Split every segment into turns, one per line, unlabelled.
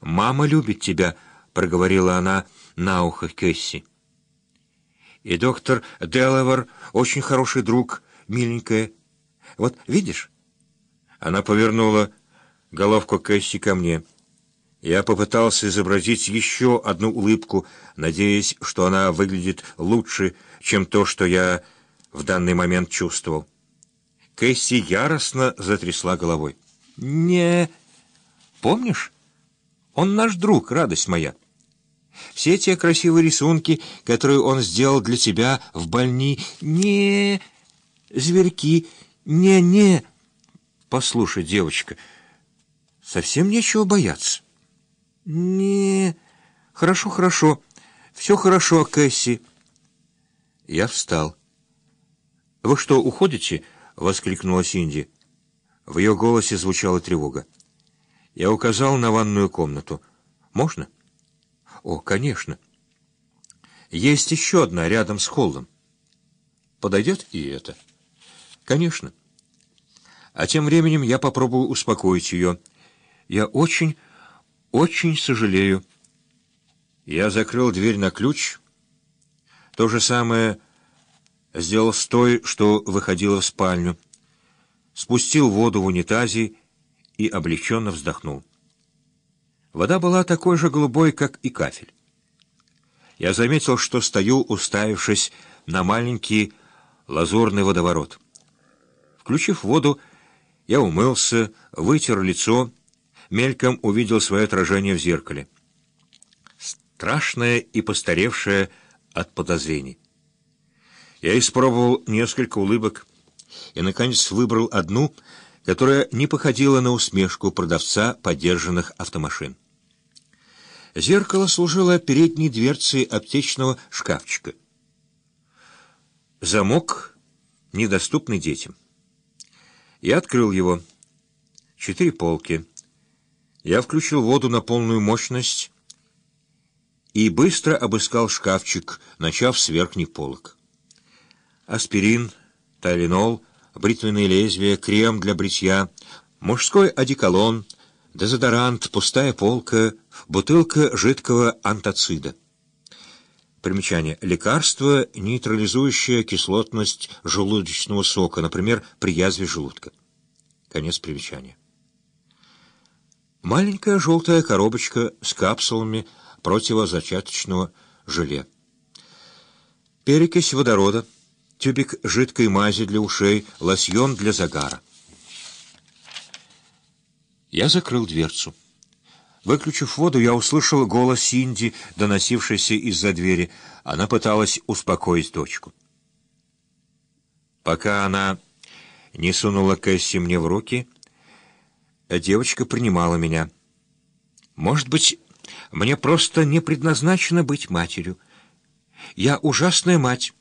«Мама любит тебя», — проговорила она на ухо Кэсси. «И доктор Делавер очень хороший друг, миленькая. Вот видишь?» Она повернула головку Кэсси ко мне. Я попытался изобразить еще одну улыбку, надеясь, что она выглядит лучше, чем то, что я в данный момент чувствовал. Кэсси яростно затрясла головой. «Не... Помнишь? Он наш друг, радость моя. Все те красивые рисунки, которые он сделал для тебя в больнице... Не... Зверьки... Не... Послушай, девочка, совсем нечего бояться». «Не... Хорошо. Все хорошо, Кэсси». Я встал. «Вы что, уходите?» — воскликнула Синди. В ее голосе звучала тревога. Я указал на ванную комнату. «Можно?» «О, конечно. Есть еще одна рядом с холлом. Подойдет и это?» «Конечно. А тем временем я попробую успокоить ее. Я очень сожалею». Я закрыл дверь на ключ. То же самое сделал с той, что выходила в спальню. Спустил воду в унитазе и облегченно вздохнул. Вода была такой же голубой, как и кафель. Я заметил, что стою, уставившись на маленький лазурный водоворот. Включив воду, я умылся, вытер лицо, мельком увидел свое отражение в зеркале. Страшное и постаревшее от подозрений. Я испробовал несколько улыбок и, наконец, выбрал одну, которая не походила на усмешку продавца подержанных автомашин. Зеркало служило передней дверцей аптечного шкафчика. Замок, недоступный детям. Я открыл его. 4 полки. Я включил воду на полную мощность и быстро обыскал шкафчик, начав с верхних полок. Аспирин, тайленол, бритвенные лезвия, крем для бритья, мужской одеколон, дезодорант, пустая полка, бутылка жидкого антацида. Примечание. Лекарство, нейтрализующее кислотность желудочного сока, например, при язве желудка. Конец примечания. Маленькая желтая коробочка с капсулами противозачаточного желе. Перекись водорода, тюбик жидкой мази для ушей, лосьон для загара. Я закрыл дверцу. Выключив воду, я услышал голос Синди, доносившийся из-за двери. Она пыталась успокоить дочку. Пока она не сунула Кэсси мне в руки, девочка принимала меня. Может быть, мне просто не предназначено быть матерью. Я ужасная мать.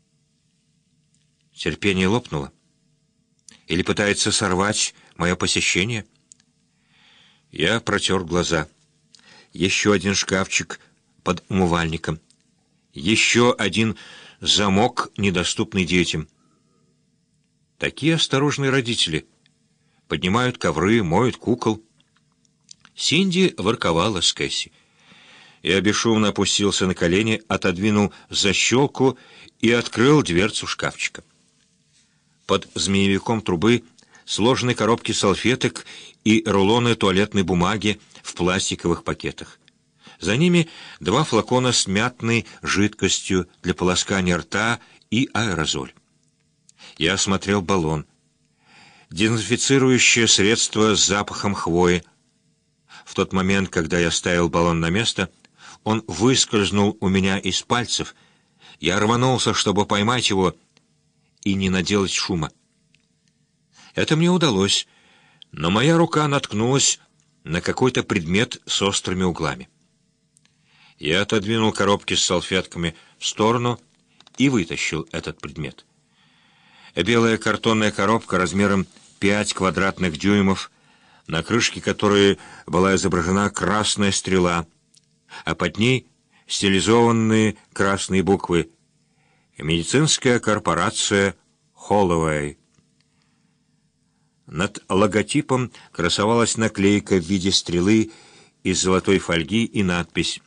Терпение лопнуло. Или пытается сорвать мое посещение? Я протер глаза. Еще один шкафчик под умывальником. Еще один замок, недоступный детям. Такие осторожные родители. Поднимают ковры, моют кукол. Синди ворковала с Кэсси. Я бесшумно опустился на колени, отодвинул защелку и открыл дверцу шкафчика. Под змеевиком трубы сложены коробки салфеток и рулоны туалетной бумаги в пластиковых пакетах. За ними 2 флакона с мятной жидкостью для полоскания рта и аэрозоль. Я осмотрел баллон. Дезинфицирующее средство с запахом хвои. В тот момент, когда я ставил баллон на место, он выскользнул у меня из пальцев. Я рванулся, чтобы поймать его и не наделать шума. Это мне удалось, но моя рука наткнулась на какой-то предмет с острыми углами. Я отодвинул коробки с салфетками в сторону и вытащил этот предмет. Белая картонная коробка размером 5 квадратных дюймов, на крышке которой была изображена красная стрела, а под ней стилизованные красные буквы «Медицинская корпорация Холлоуэй». Над логотипом красовалась наклейка в виде стрелы из золотой фольги и надпись